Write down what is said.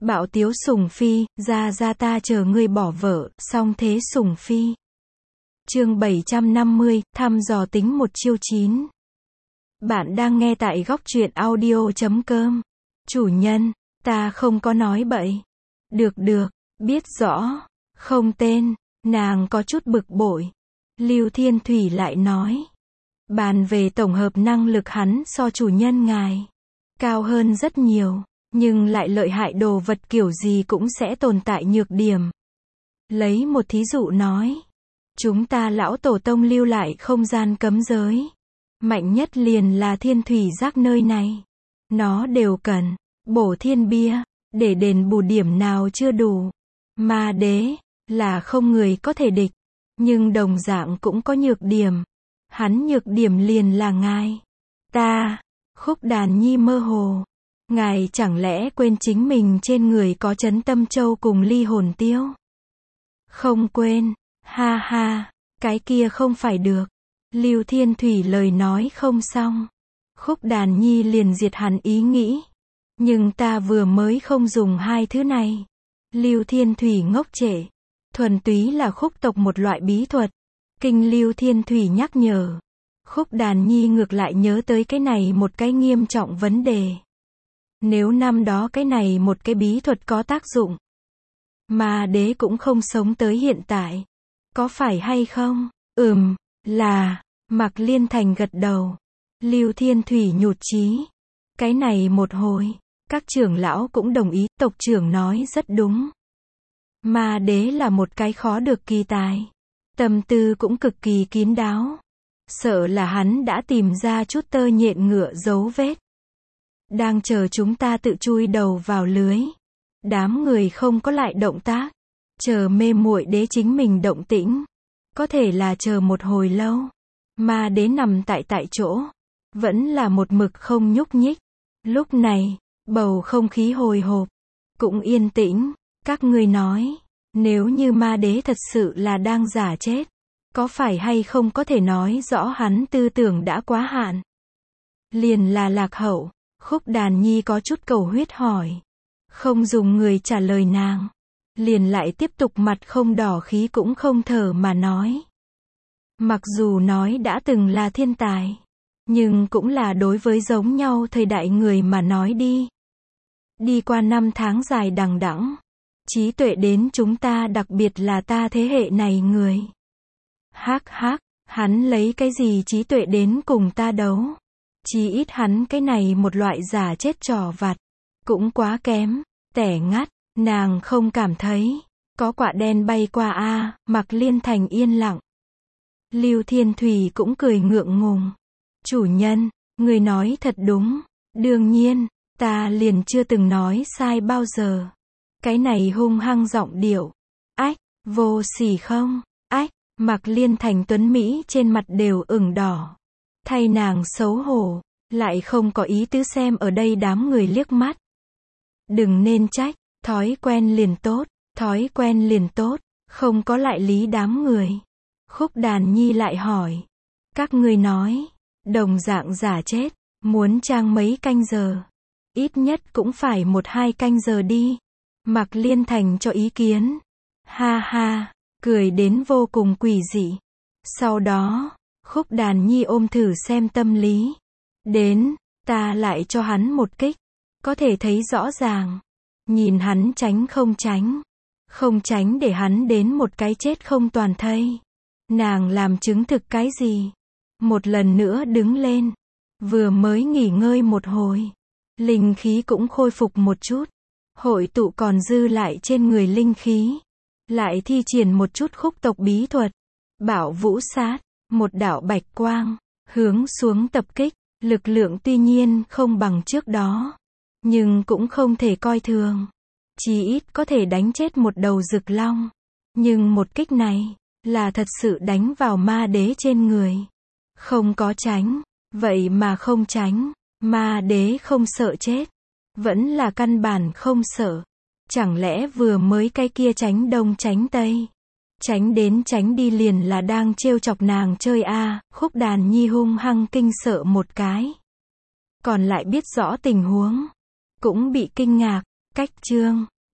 Bạo tiếu Sùng Phi, ra ta chờ ngươi bỏ vợ, song thế Sùng Phi. Chương 750, thăm dò tính một chiêu 9. Bạn đang nghe tại góc truyện audio.com. Chủ nhân, ta không có nói bậy. Được, biết rõ. Không tên, nàng có chút bực bội. Lưu Thiên Thủy lại nói. Bàn về tổng hợp năng lực hắn so chủ nhân ngài cao hơn rất nhiều, nhưng lại lợi hại đồ vật kiểu gì cũng sẽ tồn tại nhược điểm. Lấy một thí dụ nói. Chúng ta lão tổ tông lưu lại không gian cấm giới. Mạnh nhất liền là thiên thủy giác nơi này. Nó đều cần bổ thiên bia, để đền bù điểm nào chưa đủ. Ma đế, là không người có thể địch. Nhưng đồng dạng cũng có nhược điểm. Hắn nhược điểm liền là ngài. Ta, Khúc Đàn Nhi mơ hồ. Ngài chẳng lẽ quên chính mình trên người có Trấn Tâm Châu cùng Ly Hồn Tiêu? Không quên, ha ha, cái kia không phải được. Lưu Thiên Thủy lời nói không xong. Khúc Đàn Nhi liền diệt hắn ý nghĩ. Nhưng ta vừa mới không dùng hai thứ này. Lưu Thiên Thủy ngốc trệ. Thuần túy là khúc tộc một loại bí thuật. Kinh Lưu Thiên Thủy nhắc nhở. Khúc Đàn Nhi ngược lại nhớ tới cái này một cái nghiêm trọng vấn đề. Nếu năm đó cái này một cái bí thuật có tác dụng, mà đế cũng không sống tới hiện tại. Có phải hay không? Là. Mạc Liên Thành gật đầu. Lưu Thiên Thủy nhụt chí. Cái này một hồi, các trưởng lão cũng đồng ý, tộc trưởng nói rất đúng. Mà đế là một cái khó được kỳ tài. Tâm tư cũng cực kỳ kín đáo. Sợ là hắn đã tìm ra chút tơ nhện ngựa dấu vết. Đang chờ chúng ta tự chui đầu vào lưới. Đám người không có lại động tác. Chờ mê muội đế chính mình động tĩnh. Có thể là chờ một hồi lâu. Mà đế nằm tại chỗ. Vẫn là một mực không nhúc nhích. Lúc này, bầu không khí hồi hộp. Cũng yên tĩnh. Các ngươi nói. Nếu như ma đế thật sự là đang giả chết. Có phải hay không có thể nói rõ hắn tư tưởng đã quá hạn. Liền là lạc hậu. Khúc Đàn Nhi có chút cầu huyết hỏi. Không dùng người trả lời nàng. Liền lại tiếp tục mặt không đỏ khí cũng không thở mà nói. Mặc dù nói đã từng là thiên tài. Nhưng cũng là đối với giống nhau thời đại người mà nói đi. Đi qua năm tháng dài đằng đẵng. Trí tuệ đến chúng ta đặc biệt là ta thế hệ này người. Hắc, hắn lấy cái gì trí tuệ đến cùng ta đấu? Chí ít hắn cái này một loại giả chết trò vặt. Cũng quá kém, tẻ ngắt, nàng không cảm thấy. Có quả đen bay qua a. Mạc Liên Thành yên lặng. Lưu Thiên Thủy cũng cười ngượng ngùng. Chủ nhân, người nói thật đúng. Đương nhiên, ta liền chưa từng nói sai bao giờ. Cái này hung hăng giọng điệu. Ách, vô sỉ không? Ách, Mạc Liên Thành tuấn Mỹ trên mặt đều ửng đỏ. Thay nàng xấu hổ, lại không có ý tứ xem ở đây đám người liếc mắt. Đừng nên trách, thói quen liền tốt, không có lại lý đám người. Khúc Đàn Nhi lại hỏi. Các ngươi nói, đồng dạng giả chết, muốn trang mấy canh giờ. Ít nhất cũng phải 1-2 canh giờ đi. Mạc Liên Thành cho ý kiến. Ha ha, cười đến vô cùng quỷ dị. Sau đó, Khúc Đàn Nhi ôm thử xem tâm lý. Đến, ta lại cho hắn một kích. Có thể thấy rõ ràng. Nhìn hắn tránh không tránh. Không tránh để hắn đến một cái chết không toàn thây. Nàng làm chứng thực cái gì? Một lần nữa đứng lên. Vừa mới nghỉ ngơi một hồi. Linh khí cũng khôi phục một chút. Hội tụ còn dư lại trên người linh khí. Lại thi triển một chút khúc tộc bí thuật. Bảo vũ sát. Một đạo bạch quang. Hướng xuống tập kích. Lực lượng tuy nhiên không bằng trước đó. Nhưng cũng không thể coi thường. Chí ít có thể đánh chết một đầu rực long. Nhưng một kích này. Là thật sự đánh vào ma đế trên người. Không có tránh. Vậy mà không tránh. Ma đế không sợ chết. Vẫn là căn bản không sợ. Chẳng lẽ vừa mới cái kia tránh đông tránh tây. Tránh đến tránh đi liền là đang trêu chọc nàng chơi a. Khúc Đàn Nhi hung hăng kinh sợ một cái. Còn lại biết rõ tình huống. Cũng bị kinh ngạc. Cách chương.